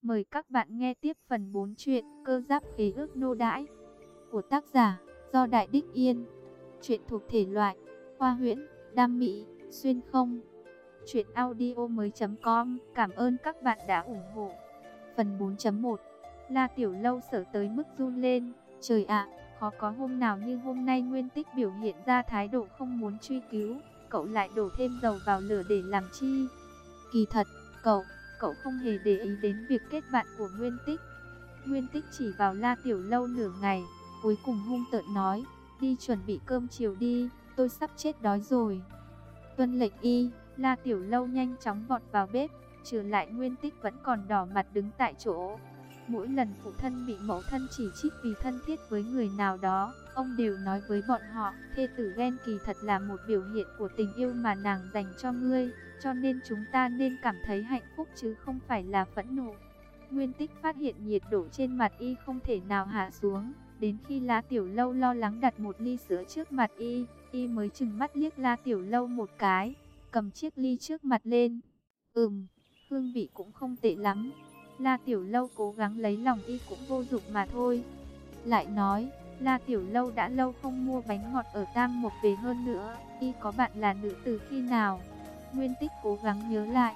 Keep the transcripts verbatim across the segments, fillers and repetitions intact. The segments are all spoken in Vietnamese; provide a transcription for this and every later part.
Mời các bạn nghe tiếp phần bốn truyện Cơ Giáp Khế Ước Nô Đãi của tác giả Do Đại Đích Yên. Truyện thuộc thể loại khoa huyễn, đam mỹ, xuyên không. Truyện audio mới chấm com. Cảm ơn các bạn đã ủng hộ. Phần bốn chấm một. La Tiểu Lâu sợ tới mức run lên. Trời ạ, khó có hôm nào như hôm nay Nguyên Tích biểu hiện ra thái độ không muốn truy cứu. Cậu lại đổ thêm dầu vào lửa để làm chi? Kỳ thật, cậu, cậu không hề để ý đến việc kết bạn của Nguyên Tích. Nguyên Tích chỉ vào La Tiểu Lâu nửa ngày, cuối cùng hung tợn nói, đi chuẩn bị cơm chiều đi, tôi sắp chết đói rồi. Tuân lệnh y, La Tiểu Lâu nhanh chóng vọt vào bếp, trừ lại Nguyên Tích vẫn còn đỏ mặt đứng tại chỗ. Mỗi lần phụ thân bị mẫu thân chỉ trích vì thân thiết với người nào đó, ông đều nói với bọn họ, thê tử ghen kỳ thật là một biểu hiện của tình yêu mà nàng dành cho ngươi, cho nên chúng ta nên cảm thấy hạnh phúc chứ không phải là phẫn nộ. Nguyên Tích phát hiện nhiệt độ trên mặt y không thể nào hạ xuống, đến khi La Tiểu Lâu lo lắng đặt một ly sữa trước mặt y, y mới chừng mắt liếc La Tiểu Lâu một cái, cầm chiếc ly trước mặt lên. Ừm, hương vị cũng không tệ lắm. La Tiểu Lâu cố gắng lấy lòng y cũng vô dụng mà thôi. Lại nói, La Tiểu Lâu đã lâu không mua bánh ngọt ở Tam Mộc về, hơn nữa, y có bạn là nữ từ khi nào? Nguyên Tích cố gắng nhớ lại.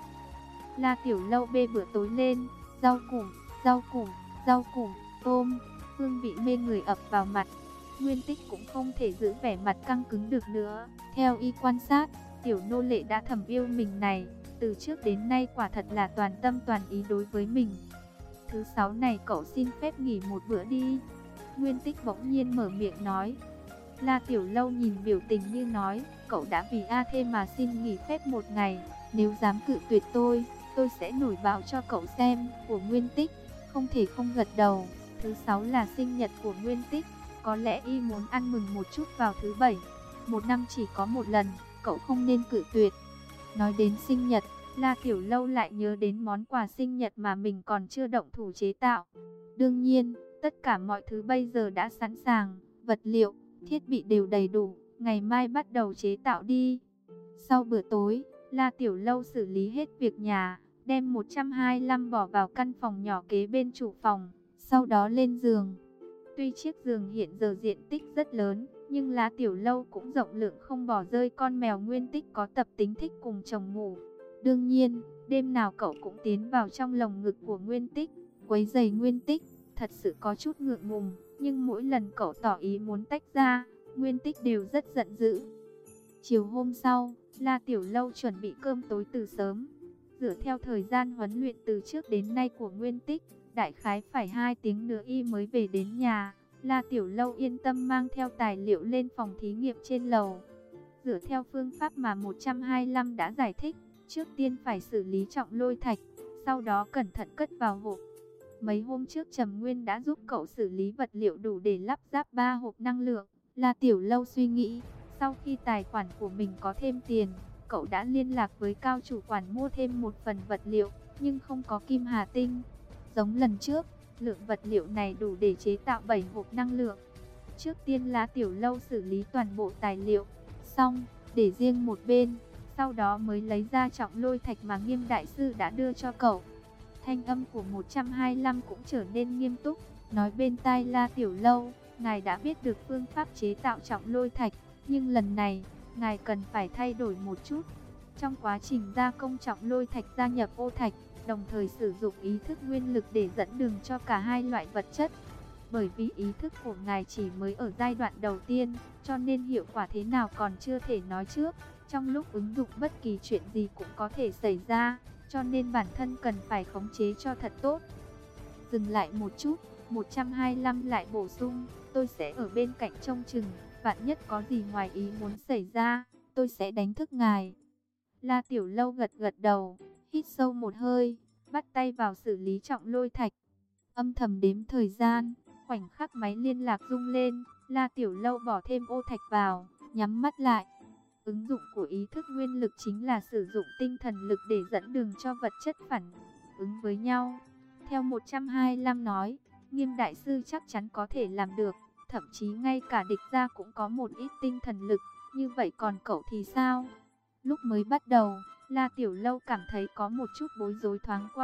La Tiểu Lâu bê bữa tối lên, rau củ, rau củ, rau củ, tôm, hương vị mê người ập vào mặt. Nguyên Tích cũng không thể giữ vẻ mặt căng cứng được nữa. Theo y quan sát, tiểu nô lệ đã thầm yêu mình này, từ trước đến nay quả thật là toàn tâm toàn ý đối với mình. Thứ sáu này cậu xin phép nghỉ một bữa đi. Nguyên Tích bỗng nhiên mở miệng nói. La Tiểu Lâu nhìn biểu tình như nói, cậu đã vì A Thê mà xin nghỉ phép một ngày, nếu dám cự tuyệt tôi, tôi sẽ nổi bạo cho cậu xem. Của Nguyên Tích không thể không gật đầu. Thứ sáu là sinh nhật của Nguyên Tích, có lẽ y muốn ăn mừng một chút vào thứ bảy. Một năm chỉ có một lần, cậu không nên cự tuyệt. Nói đến sinh nhật, La Tiểu Lâu lại nhớ đến món quà sinh nhật mà mình còn chưa động thủ chế tạo. Đương nhiên, tất cả mọi thứ bây giờ đã sẵn sàng, vật liệu, thiết bị đều đầy đủ, ngày mai bắt đầu chế tạo đi. Sau bữa tối, La Tiểu Lâu xử lý hết việc nhà, đem một trăm hai mươi lăm bỏ vào căn phòng nhỏ kế bên chủ phòng, sau đó lên giường. Tuy chiếc giường hiện giờ diện tích rất lớn, nhưng La Tiểu Lâu cũng rộng lượng không bỏ rơi con mèo Nguyên Tích có tập tính thích cùng chồng ngủ. Đương nhiên, đêm nào cậu cũng tiến vào trong lồng ngực của Nguyên Tích, quấy rầy Nguyên Tích, thật sự có chút ngượng ngùng, nhưng mỗi lần cậu tỏ ý muốn tách ra, Nguyên Tích đều rất giận dữ. Chiều hôm sau, La Tiểu Lâu chuẩn bị cơm tối từ sớm. Dựa theo thời gian huấn luyện từ trước đến nay của Nguyên Tích, đại khái phải hai tiếng nữa y mới về đến nhà. La Tiểu Lâu yên tâm mang theo tài liệu lên phòng thí nghiệm trên lầu. Dựa theo phương pháp mà một trăm hai mươi lăm đã giải thích, trước tiên phải xử lý trọng lôi thạch, sau đó cẩn thận cất vào hộp. Mấy hôm trước Trầm Nguyên đã giúp cậu xử lý vật liệu đủ để lắp ráp ba hộp năng lượng. La Tiểu Lâu suy nghĩ, sau khi tài khoản của mình có thêm tiền, cậu đã liên lạc với cao chủ quản mua thêm một phần vật liệu, nhưng không có kim hà tinh. Giống lần trước, lượng vật liệu này đủ để chế tạo bảy hộp năng lượng. Trước tiên La Tiểu Lâu xử lý toàn bộ tài liệu, xong, để riêng một bên, sau đó mới lấy ra trọng lôi thạch mà Nghiêm Đại Sư đã đưa cho cậu. Thanh âm của một trăm hai mươi lăm cũng trở nên nghiêm túc, nói bên tai La Tiểu Lâu, ngài đã biết được phương pháp chế tạo trọng lôi thạch, nhưng lần này, ngài cần phải thay đổi một chút. Trong quá trình gia công trọng lôi thạch gia nhập ô thạch, đồng thời sử dụng ý thức nguyên lực để dẫn đường cho cả hai loại vật chất. Bởi vì ý thức của ngài chỉ mới ở giai đoạn đầu tiên, cho nên hiệu quả thế nào còn chưa thể nói trước. Trong lúc ứng dụng bất kỳ chuyện gì cũng có thể xảy ra, cho nên bản thân cần phải khống chế cho thật tốt. Dừng lại một chút, một trăm hai mươi lăm lại bổ sung, tôi sẽ ở bên cạnh trông chừng, vạn nhất có gì ngoài ý muốn xảy ra, tôi sẽ đánh thức ngài. La Tiểu Lâu gật gật đầu, hít sâu một hơi, bắt tay vào xử lý trọng lôi thạch. Âm thầm đếm thời gian, khoảnh khắc máy liên lạc rung lên, La Tiểu Lâu bỏ thêm ô thạch vào, nhắm mắt lại. Ứng dụng của ý thức nguyên lực chính là sử dụng tinh thần lực để dẫn đường cho vật chất phản ứng với nhau. Theo một trăm hai mươi lăm nói, Nghiêm Đại Sư chắc chắn có thể làm được, thậm chí ngay cả địch gia cũng có một ít tinh thần lực, như vậy còn cậu thì sao? Lúc mới bắt đầu, La Tiểu Lâu cảm thấy có một chút bối rối thoáng qua,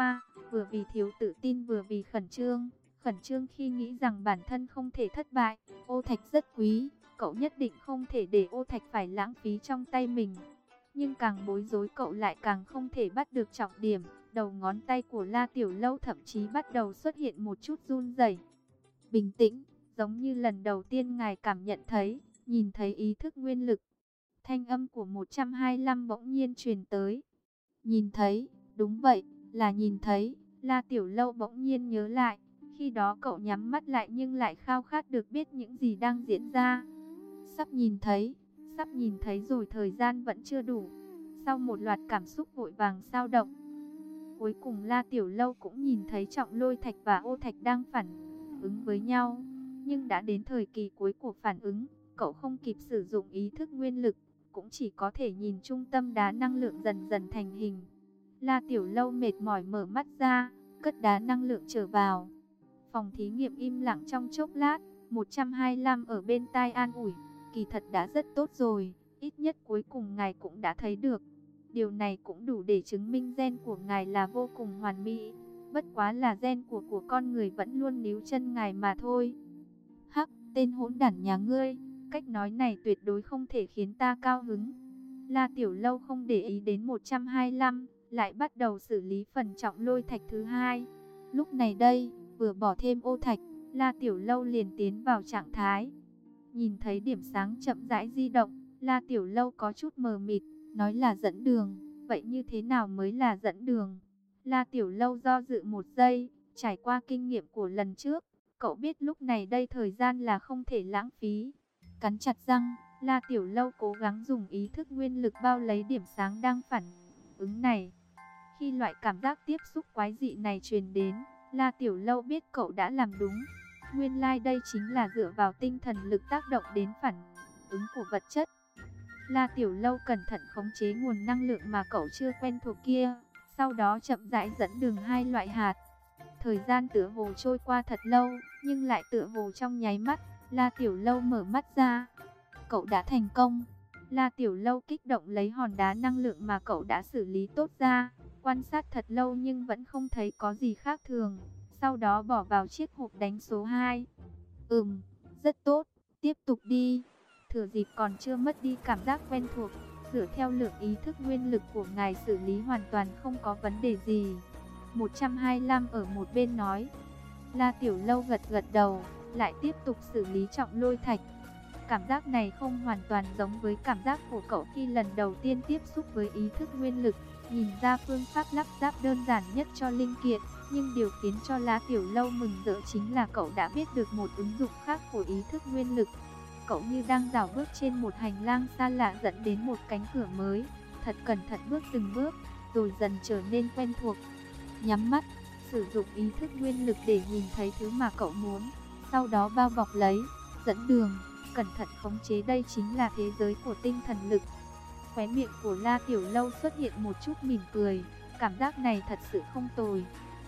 vừa vì thiếu tự tin vừa vì khẩn trương. Khẩn trương khi nghĩ rằng bản thân không thể thất bại, ô thạch rất quý, cậu nhất định không thể để ô thạch phải lãng phí trong tay mình. Nhưng càng bối rối cậu lại càng không thể bắt được trọng điểm, đầu ngón tay của La Tiểu Lâu thậm chí bắt đầu xuất hiện một chút run rẩy. Bình tĩnh, giống như lần đầu tiên ngài cảm nhận thấy, nhìn thấy ý thức nguyên lực. Thanh âm của một trăm hai mươi lăm bỗng nhiên truyền tới. Nhìn thấy, đúng vậy, là nhìn thấy. La Tiểu Lâu bỗng nhiên nhớ lại, khi đó cậu nhắm mắt lại nhưng lại khao khát được biết những gì đang diễn ra. Sắp nhìn thấy, sắp nhìn thấy rồi, thời gian vẫn chưa đủ. Sau một loạt cảm xúc vội vàng dao động, cuối cùng La Tiểu Lâu cũng nhìn thấy Trọng Lôi Thạch và Ô Thạch đang phản ứng với nhau. Nhưng đã đến thời kỳ cuối của phản ứng, cậu không kịp sử dụng ý thức nguyên lực, cũng chỉ có thể nhìn trung tâm đá năng lượng dần dần thành hình. La Tiểu Lâu mệt mỏi mở mắt ra, cất đá năng lượng trở vào. Phòng thí nghiệm im lặng trong chốc lát, một trăm hai mươi lăm ở bên tai an ủi, kỳ thật đã rất tốt rồi, ít nhất cuối cùng ngài cũng đã thấy được. Điều này cũng đủ để chứng minh gen của ngài là vô cùng hoàn mỹ, bất quá là gen của của con người vẫn luôn níu chân ngài mà thôi. Hắc, tên hỗn đản nhà ngươi, cách nói này tuyệt đối không thể khiến ta cao hứng. La Tiểu Lâu không để ý đến một trăm hai mươi lăm, lại bắt đầu xử lý phần Trọng Lôi Thạch thứ hai. Lúc này đây, vừa bỏ thêm ô thạch, La Tiểu Lâu liền tiến vào trạng thái. Nhìn thấy điểm sáng chậm rãi di động, La Tiểu Lâu có chút mờ mịt, nói là dẫn đường, vậy như thế nào mới là dẫn đường? La Tiểu Lâu do dự một giây, trải qua kinh nghiệm của lần trước, cậu biết lúc này đây thời gian là không thể lãng phí. Cắn chặt răng, La Tiểu Lâu cố gắng dùng ý thức nguyên lực bao lấy điểm sáng đang phản ứng này. Khi loại cảm giác tiếp xúc quái dị này truyền đến, La Tiểu Lâu biết cậu đã làm đúng. Nguyên lai like đây chính là dựa vào tinh thần lực tác động đến phản ứng của vật chất. La Tiểu Lâu cẩn thận khống chế nguồn năng lượng mà cậu chưa quen thuộc kia, sau đó chậm rãi dẫn đường hai loại hạt. Thời gian tựa hồ trôi qua thật lâu, nhưng lại tựa hồ trong nháy mắt. La Tiểu Lâu mở mắt ra. Cậu đã thành công. La Tiểu Lâu kích động lấy hòn đá năng lượng mà cậu đã xử lý tốt ra, quan sát thật lâu nhưng vẫn không thấy có gì khác thường. Sau đó bỏ vào chiếc hộp đánh số hai. Ừm, rất tốt, tiếp tục đi. Thừa dịp còn chưa mất đi cảm giác quen thuộc, dựa theo lượng ý thức nguyên lực của ngài xử lý hoàn toàn không có vấn đề gì. một trăm hai mươi lăm ở một bên nói. La Tiểu Lâu gật gật đầu, lại tiếp tục xử lý Trọng Lôi Thạch. Cảm giác này không hoàn toàn giống với cảm giác của cậu khi lần đầu tiên tiếp xúc với ý thức nguyên lực. Nhìn ra phương pháp lắp ráp đơn giản nhất cho linh kiện, nhưng điều khiến cho La Tiểu Lâu mừng rỡ chính là cậu đã biết được một ứng dụng khác của ý thức nguyên lực. Cậu như đang dạo bước trên một hành lang xa lạ dẫn đến một cánh cửa mới, thật cẩn thận bước từng bước, rồi dần trở nên quen thuộc. Nhắm mắt, sử dụng ý thức nguyên lực để nhìn thấy thứ mà cậu muốn, sau đó bao bọc lấy, dẫn đường, cẩn thận khống chế. Đây chính là thế giới của tinh thần lực. Khóe miệng của La Tiểu Lâu xuất hiện một chút mỉm cười, cảm giác này thật sự không tồi.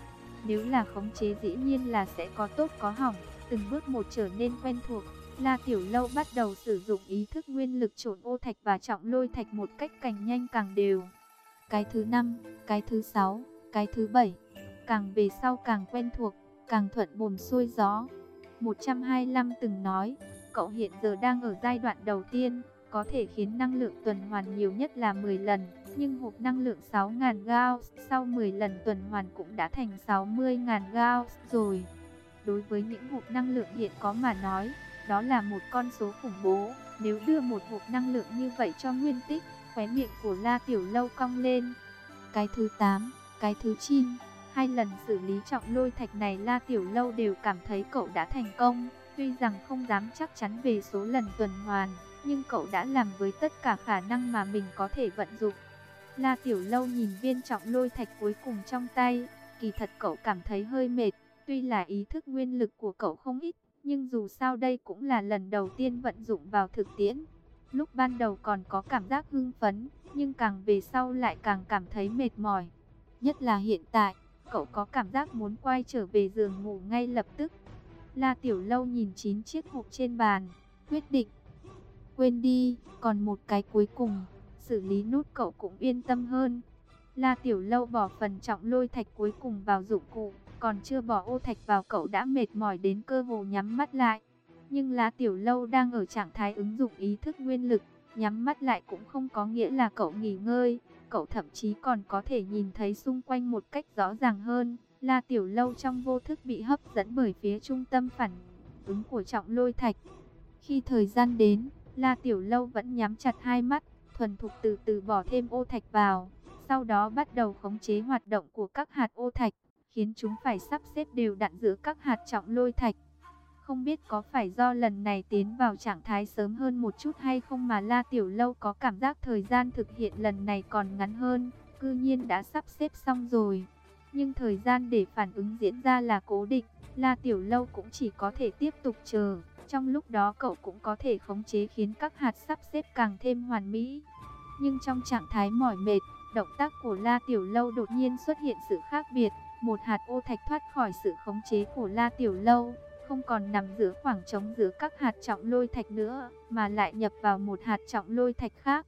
Nếu là khống chế dĩ nhiên là sẽ có tốt có hỏng, từng bước một trở nên quen thuộc. La Tiểu Lâu bắt đầu sử dụng ý thức nguyên lực trộn ô thạch và Trọng Lôi Thạch một cách càng nhanh càng đều. Cái thứ năm, cái thứ sáu, cái thứ bảy, càng về sau càng quen thuộc, càng thuận buồm xuôi gió. một trăm hai mươi lăm từng nói, cậu hiện giờ đang ở giai đoạn đầu tiên, có thể khiến năng lượng tuần hoàn nhiều nhất là mười lần, nhưng hộp năng lượng sáu nghìn Gauss sau mười lần tuần hoàn cũng đã thành sáu mươi nghìn Gauss rồi. Đối với những hộp năng lượng hiện có mà nói, đó là một con số khủng bố. Nếu đưa một hộp năng lượng như vậy cho nguyên tích, khóe miệng của La Tiểu Lâu cong lên. Cái thứ tám, cái thứ chín, hai lần xử lý Trọng Lôi Thạch này La Tiểu Lâu đều cảm thấy cậu đã thành công. Tuy rằng không dám chắc chắn về số lần tuần hoàn, nhưng cậu đã làm với tất cả khả năng mà mình có thể vận dụng. La Tiểu Lâu nhìn viên Trọng Lôi Thạch cuối cùng trong tay, kỳ thật cậu cảm thấy hơi mệt. Tuy là ý thức nguyên lực của cậu không ít, nhưng dù sao đây cũng là lần đầu tiên vận dụng vào thực tiễn. Lúc ban đầu còn có cảm giác hưng phấn, nhưng càng về sau lại càng cảm thấy mệt mỏi. Nhất là hiện tại, cậu có cảm giác muốn quay trở về giường ngủ ngay lập tức. La Tiểu Lâu nhìn chín chiếc hộp trên bàn, quyết định. Quên đi, còn một cái cuối cùng, xử lý nốt cậu cũng yên tâm hơn. La Tiểu Lâu bỏ phần trọng lôi thạch cuối cùng vào dụng cụ, còn chưa bỏ ô thạch vào cậu đã mệt mỏi đến cơ hồ nhắm mắt lại. Nhưng La Tiểu Lâu đang ở trạng thái ứng dụng ý thức nguyên lực, nhắm mắt lại cũng không có nghĩa là cậu nghỉ ngơi, cậu thậm chí còn có thể nhìn thấy xung quanh một cách rõ ràng hơn. La Tiểu Lâu trong vô thức bị hấp dẫn bởi phía trung tâm phản ứng của trọng lôi thạch. Khi thời gian đến, La Tiểu Lâu vẫn nhắm chặt hai mắt, thuần thục từ từ bỏ thêm ô thạch vào, sau đó bắt đầu khống chế hoạt động của các hạt ô thạch, khiến chúng phải sắp xếp đều đặn giữa các hạt trọng lôi thạch. Không biết có phải do lần này tiến vào trạng thái sớm hơn một chút hay không mà La Tiểu Lâu có cảm giác thời gian thực hiện lần này còn ngắn hơn, cư nhiên đã sắp xếp xong rồi. Nhưng thời gian để phản ứng diễn ra là cố định, La Tiểu Lâu cũng chỉ có thể tiếp tục chờ. Trong lúc đó cậu cũng có thể khống chế khiến các hạt sắp xếp càng thêm hoàn mỹ. Nhưng trong trạng thái mỏi mệt, động tác của La Tiểu Lâu đột nhiên xuất hiện sự khác biệt. Một hạt ô thạch thoát khỏi sự khống chế của La Tiểu Lâu, không còn nằm giữa khoảng trống giữa các hạt trọng lôi thạch nữa, mà lại nhập vào một hạt trọng lôi thạch khác.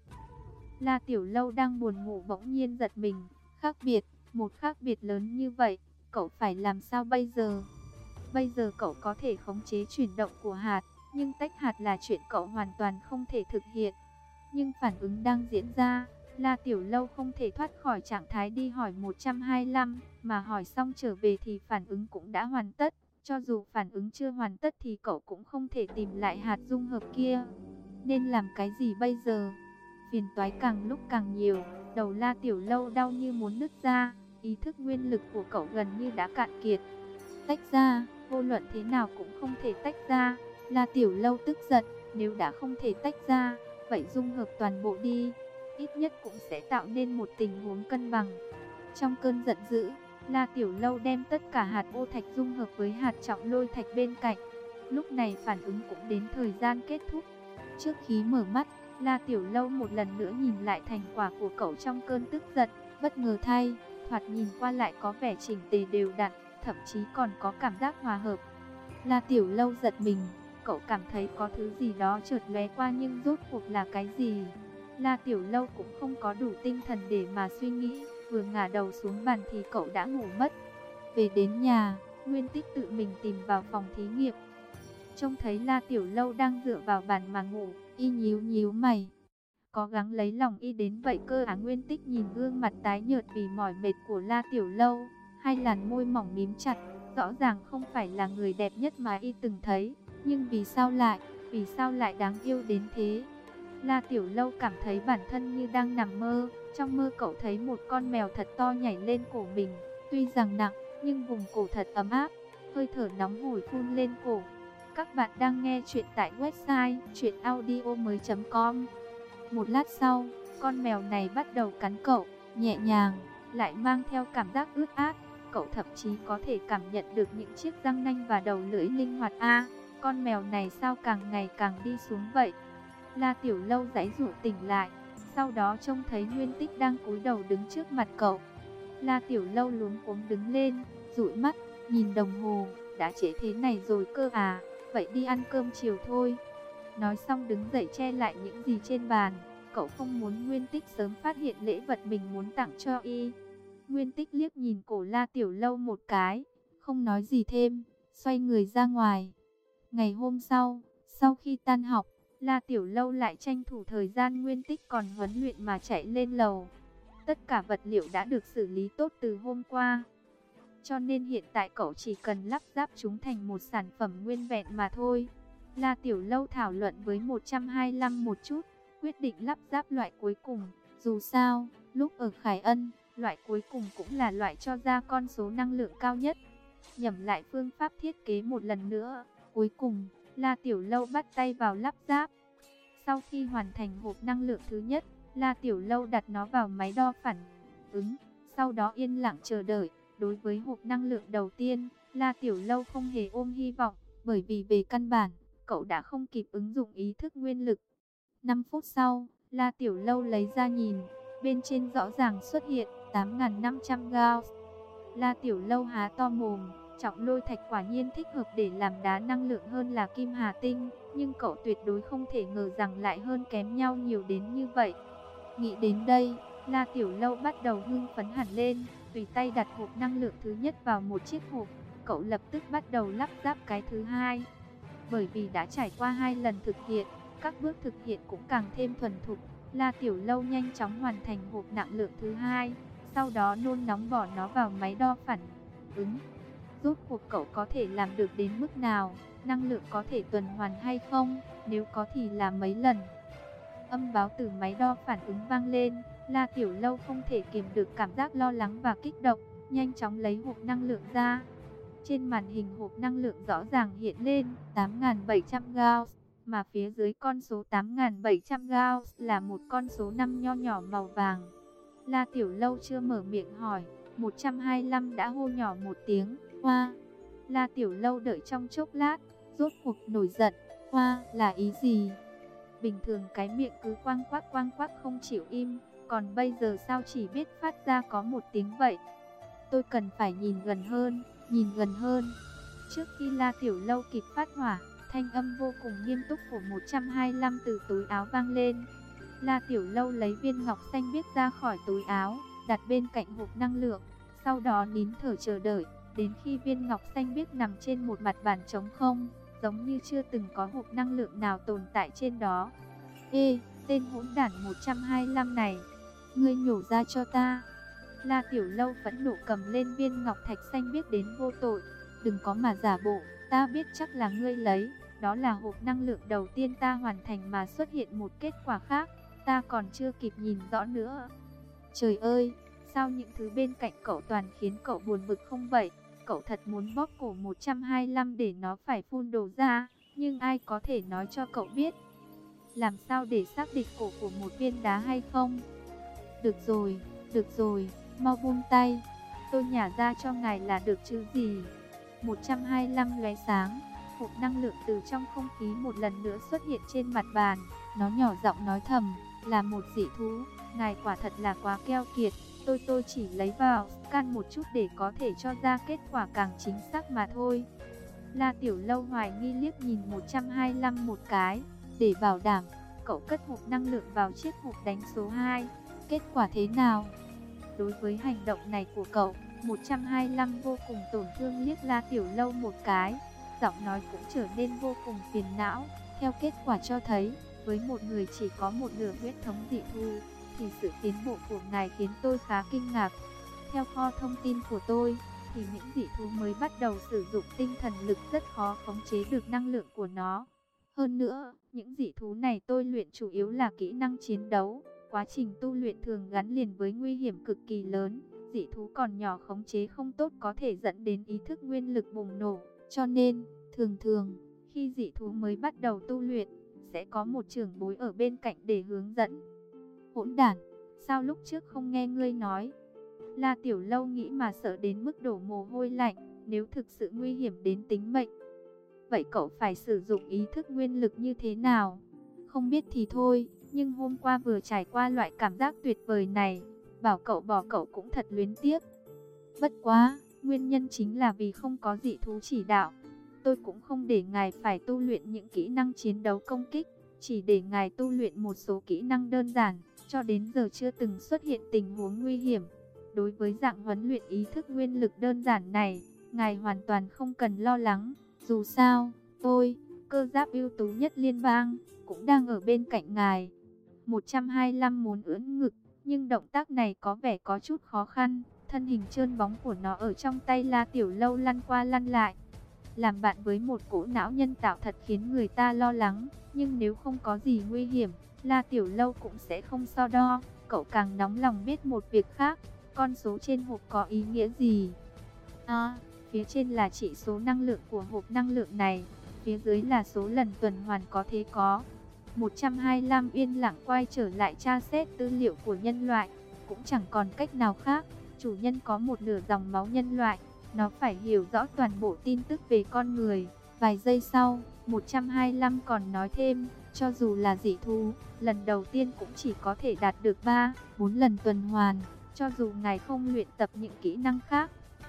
La Tiểu Lâu đang buồn ngủ bỗng nhiên giật mình. Khác biệt, một khác biệt lớn như vậy, cậu phải làm sao bây giờ? Bây giờ cậu có thể khống chế chuyển động của hạt, nhưng tách hạt là chuyện cậu hoàn toàn không thể thực hiện. Nhưng phản ứng đang diễn ra, La Tiểu Lâu không thể thoát khỏi trạng thái đi hỏi một trăm hai mươi lăm, mà hỏi xong trở về thì phản ứng cũng đã hoàn tất. Cho dù phản ứng chưa hoàn tất thì cậu cũng không thể tìm lại hạt dung hợp kia. Nên làm cái gì bây giờ? Phiền toái càng lúc càng nhiều, đầu La Tiểu Lâu đau như muốn nứt ra, ý thức nguyên lực của cậu gần như đã cạn kiệt. Tách ra, vô luận thế nào cũng không thể tách ra. La Tiểu Lâu tức giận, nếu đã không thể tách ra, vậy dung hợp toàn bộ đi, ít nhất cũng sẽ tạo nên một tình huống cân bằng. Trong cơn giận dữ, La Tiểu Lâu đem tất cả hạt ô thạch dung hợp với hạt trọng lôi thạch bên cạnh. Lúc này phản ứng cũng đến thời gian kết thúc. Trước khi mở mắt, La Tiểu Lâu một lần nữa nhìn lại thành quả của cậu trong cơn tức giận, bất ngờ thay, thoạt nhìn qua lại có vẻ chỉnh tề đều đặn, thậm chí còn có cảm giác hòa hợp. La Tiểu Lâu giật mình, cậu cảm thấy có thứ gì đó chợt lóe qua nhưng rốt cuộc là cái gì? La Tiểu Lâu cũng không có đủ tinh thần để mà suy nghĩ, vừa ngả đầu xuống bàn thì cậu đã ngủ mất. Về đến nhà, Nguyên Tích tự mình tìm vào phòng thí nghiệm. Trông thấy La Tiểu Lâu đang dựa vào bàn mà ngủ, y nhíu nhíu mày. Có gắng lấy lòng y đến vậy cơ à? Nguyên Tích nhìn gương mặt tái nhợt vì mỏi mệt của La Tiểu Lâu, hai làn môi mỏng mím chặt, rõ ràng không phải là người đẹp nhất mà y từng thấy, nhưng vì sao lại, vì sao lại đáng yêu đến thế? La Tiểu Lâu cảm thấy bản thân như đang nằm mơ, trong mơ cậu thấy một con mèo thật to nhảy lên cổ mình, tuy rằng nặng, nhưng vùng cổ thật ấm áp, hơi thở nóng hổi phun lên cổ. Các bạn đang nghe chuyện tại website truyện audio mới chấm com. Một lát sau, con mèo này bắt đầu cắn cậu, nhẹ nhàng, lại mang theo cảm giác ướt át. Cậu thậm chí có thể cảm nhận được những chiếc răng nanh và đầu lưỡi linh hoạt. A, con mèo này sao càng ngày càng đi xuống vậy? La Tiểu Lâu giãy giụa tỉnh lại, sau đó trông thấy Nguyên Tích đang cúi đầu đứng trước mặt cậu. La Tiểu Lâu luống cuống đứng lên, dụi mắt, nhìn đồng hồ, đã trễ thế này rồi cơ à, vậy đi ăn cơm chiều thôi. Nói xong đứng dậy che lại những gì trên bàn, cậu không muốn Nguyên Tích sớm phát hiện lễ vật mình muốn tặng cho y. Nguyên Tích liếc nhìn cổ La Tiểu Lâu một cái, không nói gì thêm, xoay người ra ngoài. Ngày hôm sau, sau khi tan học, La Tiểu Lâu lại tranh thủ thời gian Nguyên Tích còn huấn luyện mà chạy lên lầu. Tất cả vật liệu đã được xử lý tốt từ hôm qua, cho nên hiện tại cậu chỉ cần lắp ráp chúng thành một sản phẩm nguyên vẹn mà thôi. La Tiểu Lâu thảo luận với một trăm hai mươi lăm một chút, quyết định lắp ráp loại cuối cùng. Dù sao, lúc ở Khải Ân, loại cuối cùng cũng là loại cho ra con số năng lượng cao nhất. Nhẩm lại phương pháp thiết kế một lần nữa, cuối cùng, La Tiểu Lâu bắt tay vào lắp ráp. Sau khi hoàn thành hộp năng lượng thứ nhất, La Tiểu Lâu đặt nó vào máy đo phản ứng, sau đó yên lặng chờ đợi. Đối với hộp năng lượng đầu tiên, La Tiểu Lâu không hề ôm hy vọng, bởi vì về căn bản, cậu đã không kịp ứng dụng ý thức nguyên lực. năm phút sau, La Tiểu Lâu lấy ra nhìn, bên trên rõ ràng xuất hiện tám nghìn năm trăm Gauss. La Tiểu Lâu há to mồm, trọng lôi thạch quả nhiên thích hợp để làm đá năng lượng hơn là kim hà tinh, nhưng cậu tuyệt đối không thể ngờ rằng lại hơn kém nhau nhiều đến như vậy. Nghĩ đến đây, La Tiểu Lâu bắt đầu hưng phấn hẳn lên, tùy tay đặt hộp năng lượng thứ nhất vào một chiếc hộp, cậu lập tức bắt đầu lắp ráp cái thứ hai. Bởi vì đã trải qua hai lần thực hiện, các bước thực hiện cũng càng thêm thuần thục, La Tiểu Lâu nhanh chóng hoàn thành hộp năng lượng thứ hai, sau đó nôn nóng bỏ nó vào máy đo phản ứng. Rốt cuộc cậu có thể làm được đến mức nào, năng lượng có thể tuần hoàn hay không, nếu có thì là mấy lần. Âm báo từ máy đo phản ứng vang lên, La Tiểu Lâu không thể kiềm được cảm giác lo lắng và kích động, nhanh chóng lấy hộp năng lượng ra. Trên màn hình hộp năng lượng rõ ràng hiện lên tám nghìn bảy trăm Gauss, mà phía dưới con số tám nghìn bảy trăm Gauss là một con số năm nho nhỏ màu vàng. La Tiểu Lâu chưa mở miệng hỏi, một trăm hai mươi lăm đã hô nhỏ một tiếng, "Oa!" La Tiểu Lâu đợi trong chốc lát, rốt cuộc nổi giận, "Oa là ý gì?" Bình thường cái miệng cứ quang quắc quang quắc không chịu im, còn bây giờ sao chỉ biết phát ra có một tiếng vậy? Tôi cần phải nhìn gần hơn, nhìn gần hơn. Trước khi La Tiểu Lâu kịp phát hỏa, thanh âm vô cùng nghiêm túc của một trăm hai mươi lăm từ túi áo vang lên. La Tiểu Lâu lấy viên ngọc xanh biếc ra khỏi túi áo, đặt bên cạnh hộp năng lượng, sau đó nín thở chờ đợi, đến khi viên ngọc xanh biếc nằm trên một mặt bàn trống không, giống như chưa từng có hộp năng lượng nào tồn tại trên đó. "Ê, tên hỗn đản một trăm hai mươi lăm này, ngươi nhổ ra cho ta!" La Tiểu Lâu phẫn nộ cầm lên viên ngọc thạch xanh biếc đến vô tội, "Đừng có mà giả bộ, ta biết chắc là ngươi lấy, đó là hộp năng lượng đầu tiên ta hoàn thành mà xuất hiện một kết quả khác, ta còn chưa kịp nhìn rõ nữa." Trời ơi, sao những thứ bên cạnh cậu toàn khiến cậu buồn bực không vậy? Cậu thật muốn bóp cổ một trăm hai mươi lăm để nó phải phun đồ ra, nhưng ai có thể nói cho cậu biết làm sao để xác định cổ của một viên đá hay không? Được rồi, được rồi, mau buông tay, tôi nhả ra cho ngài là được chứ gì? một trăm hai mươi lăm lóe sáng, hộp năng lượng từ trong không khí một lần nữa xuất hiện trên mặt bàn, nó nhỏ giọng nói thầm, "Là một dị thú, ngài quả thật là quá keo kiệt, tôi tôi chỉ lấy vào scan một chút để có thể cho ra kết quả càng chính xác mà thôi." La Tiểu Lâu hoài nghi liếc nhìn một trăm hai mươi lăm một cái, để bảo đảm, cậu cất hộp năng lượng vào chiếc hộp đánh số hai. Kết quả thế nào? Đối với hành động này của cậu, một trăm hai mươi lăm vô cùng tổn thương liếc La Tiểu Lâu một cái, giọng nói cũng trở nên vô cùng phiền não. Theo kết quả cho thấy, với một người chỉ có một nửa huyết thống dị thú, thì sự tiến bộ của ngài khiến tôi khá kinh ngạc. Theo kho thông tin của tôi, thì những dị thú mới bắt đầu sử dụng tinh thần lực rất khó khống chế được năng lượng của nó. Hơn nữa, những dị thú này tôi luyện chủ yếu là kỹ năng chiến đấu. Quá trình tu luyện thường gắn liền với nguy hiểm cực kỳ lớn. Dị thú còn nhỏ khống chế không tốt có thể dẫn đến ý thức nguyên lực bùng nổ. Cho nên, thường thường, khi dị thú mới bắt đầu tu luyện, sẽ có một trưởng bối ở bên cạnh để hướng dẫn. Hỗn đản, sao lúc trước không nghe ngươi nói? La Tiểu Lâu nghĩ mà sợ đến mức đổ mồ hôi lạnh, nếu thực sự nguy hiểm đến tính mệnh. Vậy cậu phải sử dụng ý thức nguyên lực như thế nào? Không biết thì thôi, nhưng hôm qua vừa trải qua loại cảm giác tuyệt vời này, bảo cậu bỏ cậu cũng thật luyến tiếc. Bất quá, nguyên nhân chính là vì không có dị thú chỉ đạo. Tôi cũng không để ngài phải tu luyện những kỹ năng chiến đấu công kích, chỉ để ngài tu luyện một số kỹ năng đơn giản, cho đến giờ chưa từng xuất hiện tình huống nguy hiểm. Đối với dạng huấn luyện ý thức nguyên lực đơn giản này, ngài hoàn toàn không cần lo lắng. Dù sao, tôi, cơ giáp ưu tú nhất liên bang, cũng đang ở bên cạnh ngài. một trăm hai mươi lăm muốn ưỡn ngực, nhưng động tác này có vẻ có chút khó khăn. Thân hình trơn bóng của nó ở trong tay La Tiểu Lâu lăn qua lăn lại. Làm bạn với một cỗ não nhân tạo thật khiến người ta lo lắng. Nhưng nếu không có gì nguy hiểm, La Tiểu Lâu cũng sẽ không so đo. Cậu càng nóng lòng biết một việc khác. Con số trên hộp có ý nghĩa gì? À, phía trên là chỉ số năng lượng của hộp năng lượng này. Phía dưới là số lần tuần hoàn có thể có. một trăm hai mươi lăm yên lặng quay trở lại tra xét tư liệu của nhân loại. Cũng chẳng còn cách nào khác. Chủ nhân có một nửa dòng máu nhân loại. Nó phải hiểu rõ toàn bộ tin tức về con người. Vài giây sau, một trăm hai mươi lăm còn nói thêm, cho dù là dị thú, lần đầu tiên cũng chỉ có thể đạt được ba, bốn lần tuần hoàn. Cho dù ngài không luyện tập những kỹ năng khác,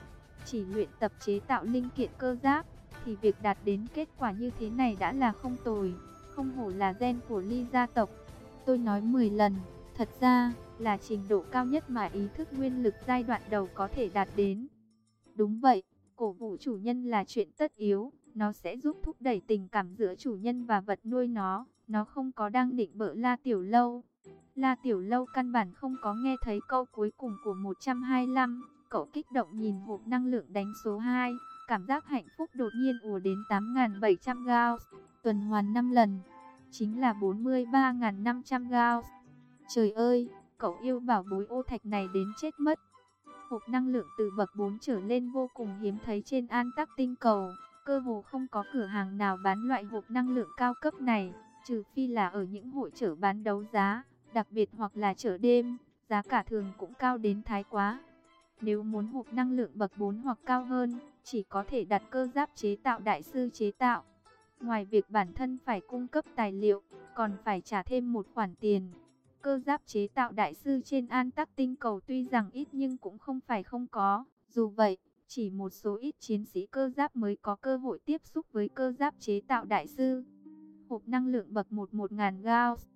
chỉ luyện tập chế tạo linh kiện cơ giáp, thì việc đạt đến kết quả như thế này đã là không tồi. Không hổ là gen của Ly gia tộc. Tôi nói mười lần, Thật ra, là trình độ cao nhất mà ý thức nguyên lực giai đoạn đầu có thể đạt đến. Đúng vậy, cổ vũ chủ nhân là chuyện tất yếu, nó sẽ giúp thúc đẩy tình cảm giữa chủ nhân và vật nuôi nó. Nó không có đang định bợ La Tiểu Lâu. La Tiểu Lâu căn bản không có nghe thấy câu cuối cùng của một trăm hai mươi lăm. Cậu kích động nhìn hộp năng lượng đánh số hai. Cảm giác hạnh phúc đột nhiên ùa đến tám nghìn bảy trăm Gauss. Tuần hoàn năm lần. Chính là bốn mươi ba nghìn năm trăm Gauss. Trời ơi, cậu yêu bảo bối ô thạch này đến chết mất. Hộp năng lượng từ bậc bốn trở lên vô cùng hiếm thấy trên An Tắc tinh cầu. Cơ hồ không có cửa hàng nào bán loại hộp năng lượng cao cấp này, trừ phi là ở những hội chợ bán đấu giá, đặc biệt hoặc là chợ đêm, giá cả thường cũng cao đến thái quá. Nếu muốn hộp năng lượng bậc bốn hoặc cao hơn, chỉ có thể đặt cơ giáp chế tạo đại sư chế tạo. Ngoài việc bản thân phải cung cấp tài liệu, còn phải trả thêm một khoản tiền. Cơ giáp chế tạo đại sư trên An Tắc tinh cầu tuy rằng ít nhưng cũng không phải không có. Dù vậy, chỉ một số ít chiến sĩ cơ giáp mới có cơ hội tiếp xúc với cơ giáp chế tạo đại sư. Hộp năng lượng bậc một một nghìn Gauss.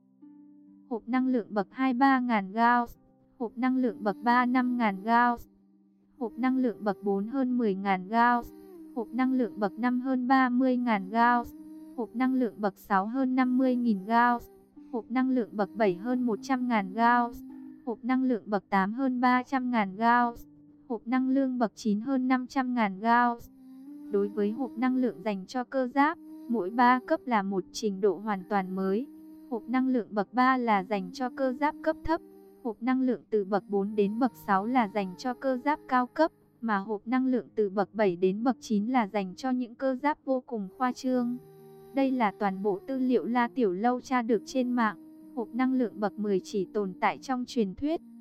Hộp năng lượng bậc hai ba nghìn Gauss. Hộp năng lượng bậc ba năm nghìn Gauss. Hộp năng lượng bậc bốn hơn mười nghìn Gauss. Hộp năng lượng bậc năm hơn ba mươi nghìn Gauss. Hộp năng lượng bậc sáu hơn năm mươi nghìn Gauss. Hộp năng lượng bậc bảy hơn một trăm nghìn Gauss. Hộp năng lượng bậc tám hơn ba trăm nghìn Gauss. Hộp năng lượng bậc chín hơn năm trăm nghìn Gauss. Đối với hộp năng lượng dành cho cơ giáp, mỗi ba cấp là một trình độ hoàn toàn mới. Hộp năng lượng bậc ba là dành cho cơ giáp cấp thấp. Hộp năng lượng từ bậc bốn đến bậc sáu là dành cho cơ giáp cao cấp. Mà hộp năng lượng từ bậc bảy đến bậc chín là dành cho những cơ giáp vô cùng khoa trương. Đây là toàn bộ tư liệu La Tiểu Lâu tra được trên mạng. Hộp năng lượng bậc mười chỉ tồn tại trong truyền thuyết.